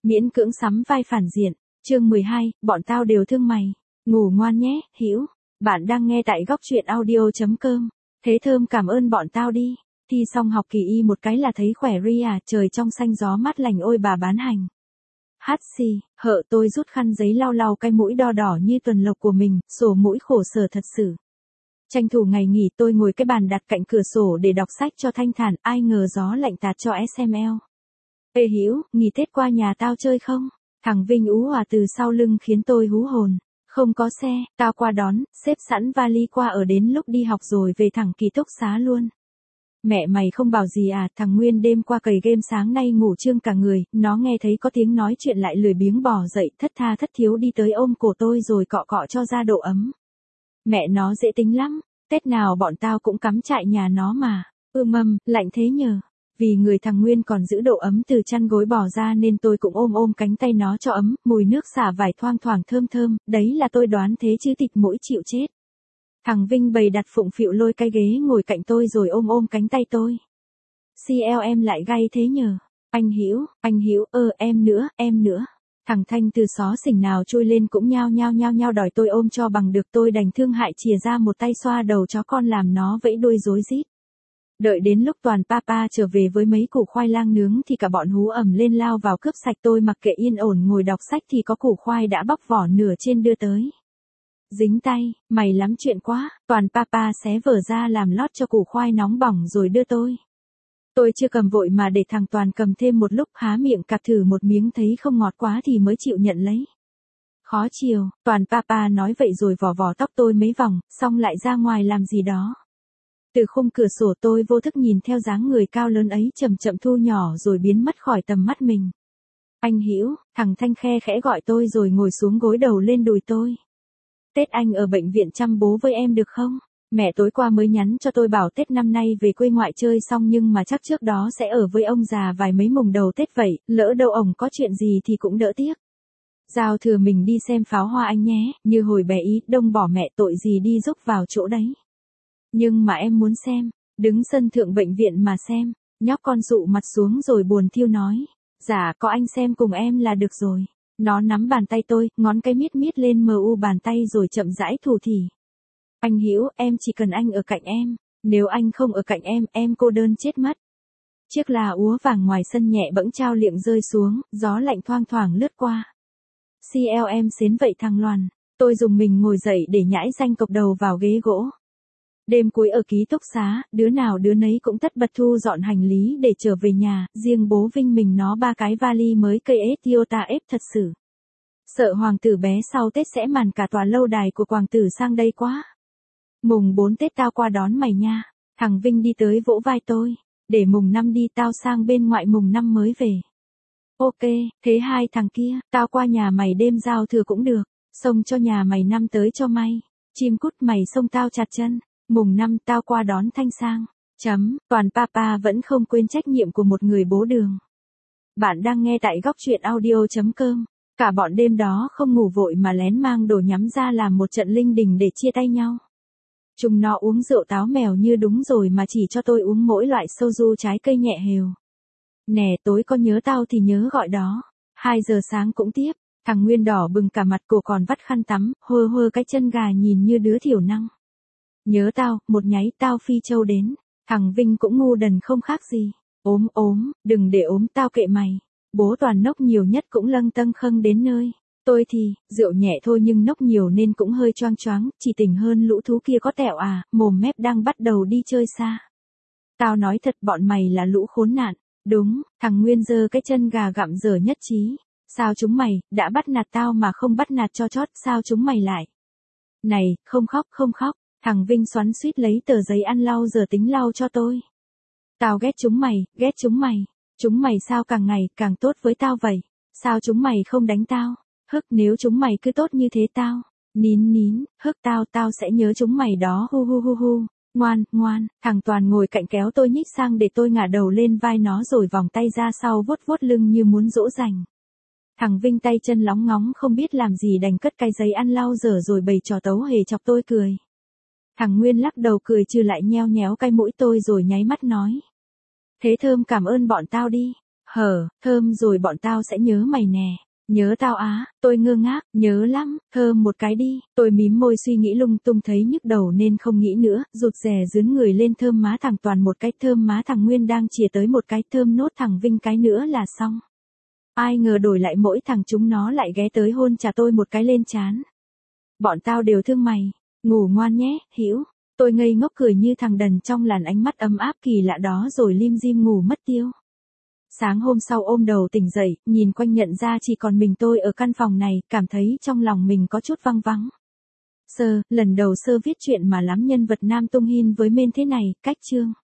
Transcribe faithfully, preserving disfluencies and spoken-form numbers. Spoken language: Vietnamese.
Miễn cưỡng sắm vai phản diện. Chương mười hai, bọn tao đều thương mày. Ngủ ngoan nhé, Hữu. Bạn đang nghe tại góc truyện audio chấm com. Thế thơm cảm ơn bọn tao đi. Thi xong học kỳ y một cái là thấy khỏe ri à, trời trong xanh gió mát lành ôi bà bán hành. Hát xì, hợ tôi rút khăn giấy lau lau cái mũi đo đỏ như tuần lộc của mình, sổ mũi khổ sở thật sự. Tranh thủ ngày nghỉ tôi ngồi cái bàn đặt cạnh cửa sổ để đọc sách cho thanh thản, ai ngờ gió lạnh tạt cho ét em lờ. Ê Hữu, nghỉ Tết qua nhà tao chơi không? Thằng Vinh ú òa từ sau lưng khiến tôi hú hồn. Không có xe, tao qua đón, xếp sẵn vali qua ở đến lúc đi học rồi về thẳng ký túc xá luôn. Mẹ mày không bảo gì à, thằng Nguyên đêm qua cày game sáng nay ngủ trương cả người, nó nghe thấy có tiếng nói chuyện lại lười biếng bò dậy thất tha thất thiếu đi tới ôm cổ tôi rồi cọ cọ cho ra độ ấm. Mẹ nó dễ tính lắm, Tết nào bọn tao cũng cắm trại nhà nó mà, ư mâm, lạnh thế nhờ. Vì người thằng Nguyên còn giữ độ ấm từ chăn gối bò ra nên tôi cũng ôm ôm cánh tay nó cho ấm, mùi nước xả vải thoang thoảng thơm thơm, đấy là tôi đoán thế chứ tịt mũi chịu chết. Thằng Vinh bày đặt phụng phịu lôi cái ghế ngồi cạnh tôi rồi ôm ôm cánh tay tôi. xê lờ em lại gay thế nhờ. Anh Hữu, anh Hữu, ơ em nữa, em nữa. Thằng Thanh từ xó xỉnh nào trôi lên cũng nhao nhao nhao nhao đòi tôi ôm cho bằng được, tôi đành thương hại chìa ra một tay xoa đầu chó con làm nó vẫy đuôi rối rít. Đợi đến lúc toàn papa trở về với mấy củ khoai lang nướng thì cả bọn hú ầm lên lao vào cướp sạch, tôi mặc kệ yên ổn ngồi đọc sách thì có củ khoai đã bóc vỏ nửa trên đưa tới. Dính tay, mày lắm chuyện quá, toàn papa xé vở ra làm lót cho củ khoai nóng bỏng rồi đưa tôi. Tôi chưa cầm vội mà để thằng Toàn cầm thêm một lúc, há miệng cạp thử một miếng thấy không ngọt quá thì mới chịu nhận lấy. Khó chiều, toàn papa nói vậy rồi vò vò tóc tôi mấy vòng, xong lại ra ngoài làm gì đó. Từ khung cửa sổ tôi vô thức nhìn theo dáng người cao lớn ấy chậm chậm thu nhỏ rồi biến mất khỏi tầm mắt mình. Anh Hữu, thằng Thanh khe khẽ gọi tôi rồi ngồi xuống gối đầu lên đùi tôi. Tết anh ở bệnh viện chăm bố với em được không? Mẹ tối qua mới nhắn cho tôi bảo Tết năm nay về quê ngoại chơi xong nhưng mà chắc trước đó sẽ ở với ông già vài mấy mùng đầu Tết vậy, lỡ đâu ổng có chuyện gì thì cũng đỡ tiếc. Giao thừa mình đi xem pháo hoa anh nhé, như hồi bé ý, đông bỏ mẹ tội gì đi rúc vào chỗ đấy. Nhưng mà em muốn xem, đứng sân thượng bệnh viện mà xem, nhóc con dụ mặt xuống rồi buồn thiêu nói. Dạ có anh xem cùng em là được rồi. Nó nắm bàn tay tôi, ngón cái miết miết lên mờ u bàn tay rồi chậm rãi thủ thỉ. Anh Hữu, em chỉ cần anh ở cạnh em, nếu anh không ở cạnh em, em cô đơn chết mất. Chiếc là úa vàng ngoài sân nhẹ bẫng trao liệng rơi xuống, gió lạnh thoang thoảng lướt qua. xê lờ em xến vậy thằng Loan, tôi dùng mình ngồi dậy để nhãi ranh cộc đầu vào ghế gỗ. Đêm cuối ở ký túc xá, đứa nào đứa nấy cũng tất bật thu dọn hành lý để trở về nhà, riêng bố Vinh mình nó ba cái vali mới cây ép Toyota ép thật sự. Sợ hoàng tử bé sau Tết sẽ màn cả tòa lâu đài của hoàng tử sang đây quá. Mùng bốn Tết tao qua đón mày nha. Thằng Vinh đi tới vỗ vai tôi. Để mùng năm đi tao sang bên ngoại mùng năm mới về. Ok, thế hai thằng kia, tao qua nhà mày đêm giao thừa cũng được. Xông cho nhà mày năm tới cho may. Chim cút mày xông tao chặt chân. Mùng năm tao qua đón Thanh sang. Chấm, toàn papa vẫn không quên trách nhiệm của một người bố đường. Bạn đang nghe tại góc truyện audio chấm com. Cả bọn đêm đó không ngủ vội mà lén mang đồ nhắm ra làm một trận linh đình để chia tay nhau. Chúng nó uống rượu táo mèo như đúng rồi mà chỉ cho tôi uống mỗi loại soju trái cây nhẹ hều. Nè tối có nhớ tao thì nhớ gọi đó. Hai giờ sáng cũng tiếp, thằng Nguyên đỏ bừng cả mặt, cổ còn vắt khăn tắm, hơ hơ cái chân gà nhìn như đứa thiểu năng. Nhớ tao, một nháy tao phi châu đến. Thằng Vinh cũng ngu đần không khác gì. Ốm ốm, đừng để ốm tao kệ mày. Bố toàn nốc nhiều nhất cũng lâng tâng khâng đến nơi. Tôi thì, rượu nhẹ thôi nhưng nốc nhiều nên cũng hơi choang choáng, chỉ tỉnh hơn lũ thú kia có tẹo à, mồm mép đang bắt đầu đi chơi xa. Tao nói thật bọn mày là lũ khốn nạn. Đúng, thằng Nguyên giơ cái chân gà gặm dở nhất trí. Sao chúng mày, đã bắt nạt tao mà không bắt nạt cho chót, sao chúng mày lại? Này, không khóc không khóc, thằng Vinh xoắn xuýt lấy tờ giấy ăn lau giờ tính lau cho tôi. Tao ghét chúng mày, ghét chúng mày. Chúng mày sao càng ngày càng tốt với tao vậy? Sao chúng mày không đánh tao? Hức nếu chúng mày cứ tốt như thế tao. Nín nín, hức tao tao sẽ nhớ chúng mày đó hu hu hu hu. Ngoan, ngoan, thằng Toàn ngồi cạnh kéo tôi nhích sang để tôi ngả đầu lên vai nó rồi vòng tay ra sau vuốt vuốt lưng như muốn dỗ dành. Thằng Vinh tay chân lóng ngóng không biết làm gì đành cất cái giấy ăn lau dở rồi bày trò tấu hề chọc tôi cười. Thằng Nguyên lắc đầu cười trừ lại nheo nhéo cái mũi tôi rồi nháy mắt nói. Thế thơm cảm ơn bọn tao đi. Hở, thơm rồi bọn tao sẽ nhớ mày nè. Nhớ tao á, tôi ngơ ngác, nhớ lắm, thơm một cái đi, tôi mím môi suy nghĩ lung tung thấy nhức đầu nên không nghĩ nữa, rụt rè dướn người lên thơm má thằng Toàn một cái, thơm má thằng Nguyên đang chìa tới một cái, thơm nốt thằng Vinh cái nữa là xong. Ai ngờ đổi lại mỗi thằng chúng nó lại ghé tới hôn chà tôi một cái lên trán. Bọn tao đều thương mày, ngủ ngoan nhé, Hữu. Tôi ngây ngốc cười như thằng đần trong làn ánh mắt ấm áp kỳ lạ đó rồi lim dim ngủ mất tiêu. Sáng hôm sau ôm đầu tỉnh dậy, nhìn quanh nhận ra chỉ còn mình tôi ở căn phòng này, cảm thấy trong lòng mình có chút văng vắng. Sơ, lần đầu Sơ viết chuyện mà lắm nhân vật nam tung hin với men thế này, cách chương.